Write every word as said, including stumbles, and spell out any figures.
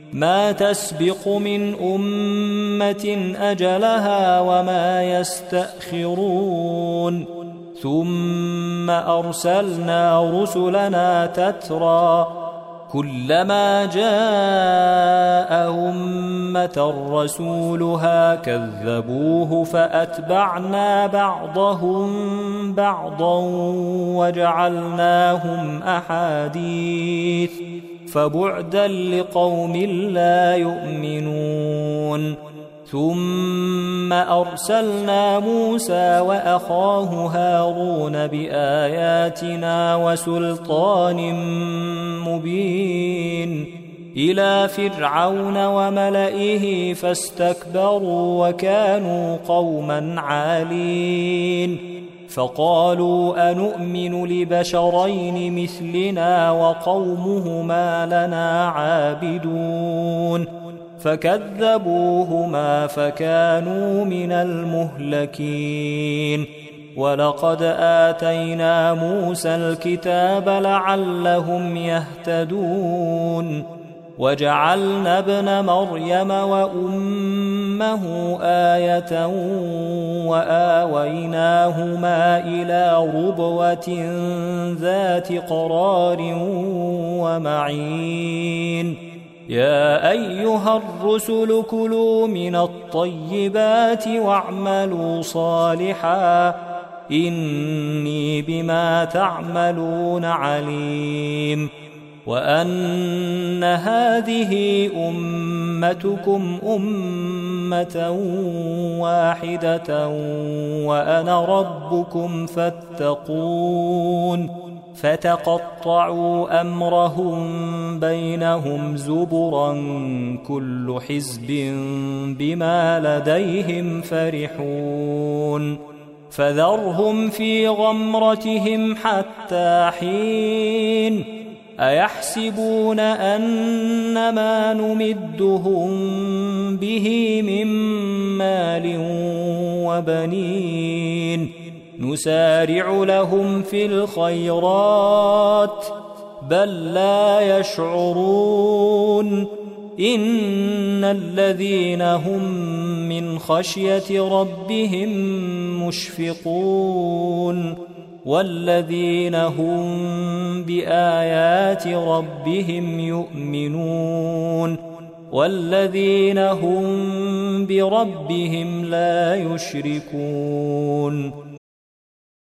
ما تسبق من أمة أجلها وما يستأخرون ثم أرسلنا رسلنا تترى كلما جاء أمة رسولها كذبوه فأتبعنا بعضهم بعضا وجعلناهم أحاديث فبعدا لقوم لا يؤمنون ثم أرسلنا موسى وأخاه هارون بآياتنا وسلطان مبين إلى فرعون وملئه فاستكبروا وكانوا قوما عالين فقالوا أنؤمن لبشرين مثلنا وقومهما لنا عابدون فكذبوهما فكانوا من المهلكين ولقد آتينا موسى الكتاب لعلهم يهتدون وجعلنا ابن مريم وأمه آية وآويناهما إلى ربوة ذات قرار ومعين يا أيها الرسل كلوا من الطيبات واعملوا صالحا إني بما تعملون عليم وأن هذه أمتكم أمة واحدة وأنا ربكم فاتقون فتقطعوا أمرهم بينهم زبرا كل حزب بما لديهم فرحون فذرهم في غمرتهم حتى حين أيحسبون أن ما نمدهم به من مال وبنين نسارع لهم في الخيرات بل لا يشعرون إن الذين هم من خشية ربهم مشفقون والذين هم بآيات ربهم يؤمنون والذين هم بربهم لا يشركون